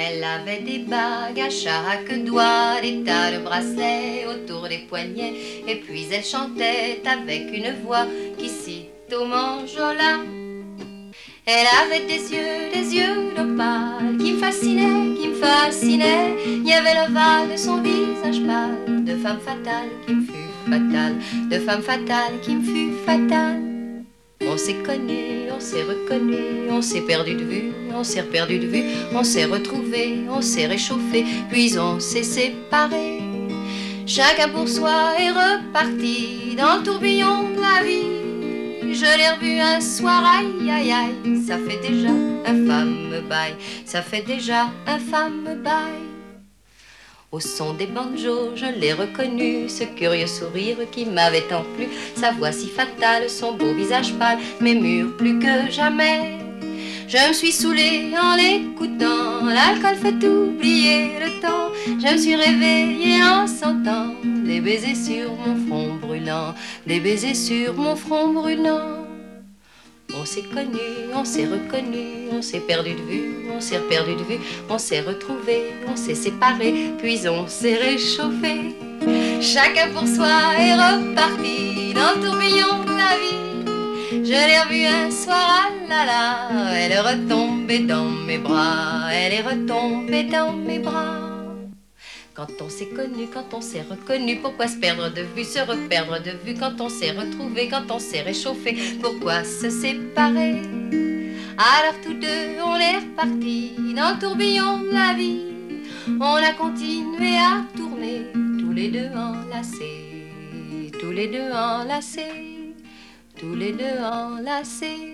Elle avait des bagues à chaque doigt, des tas de bracelets autour des poignets, et puis elle chantait avec une voix qui cite au manjola. Elle avait des yeux d'opale qui me fascinaient, qui me fascinaient. Il y avait l'ovale de son visage pâle, de femme fatale qui me fut fatale, de femme fatale qui me fut fatale. On s'est connus, on s'est reconnus, on s'est perdu de vue, on s'est perdu de vue, on s'est retrouvés, on s'est réchauffé, puis on s'est séparés. Chacun pour soi est reparti dans le tourbillon de la vie. Je l'ai revu un soir, aïe aïe aïe, ça fait déjà un fameux bail, ça fait déjà un fameux bail. Au son des banjos, je l'ai reconnu, ce curieux sourire qui m'avait tant plu, sa voix si fatale, son beau visage pâle, mes murs plus que jamais. Je me suis saoulée en l'écoutant, l'alcool fait oublier le temps. Je me suis réveillée en sentant des baisers sur mon front brûlant, des baisers sur mon front brûlant. On s'est connus, on s'est reconnus, on s'est perdu de vue, on s'est perdu de vue, on s'est retrouvés, on s'est séparés, puis on s'est réchauffé. Chacun pour soi est reparti dans le tourbillon de la vie. Je l'ai revue un soir, ah là là, elle est retombée dans mes bras, elle est retombée dans mes bras. Quand on s'est connu, quand on s'est reconnu, pourquoi se perdre de vue, se reperdre de vue? Quand on s'est retrouvé, quand on s'est réchauffé, pourquoi se séparer? Alors tous deux, on est repartis dans le tourbillon de la vie. On a continué à tourner, tous les deux enlacés, tous les deux enlacés, tous les deux enlacés.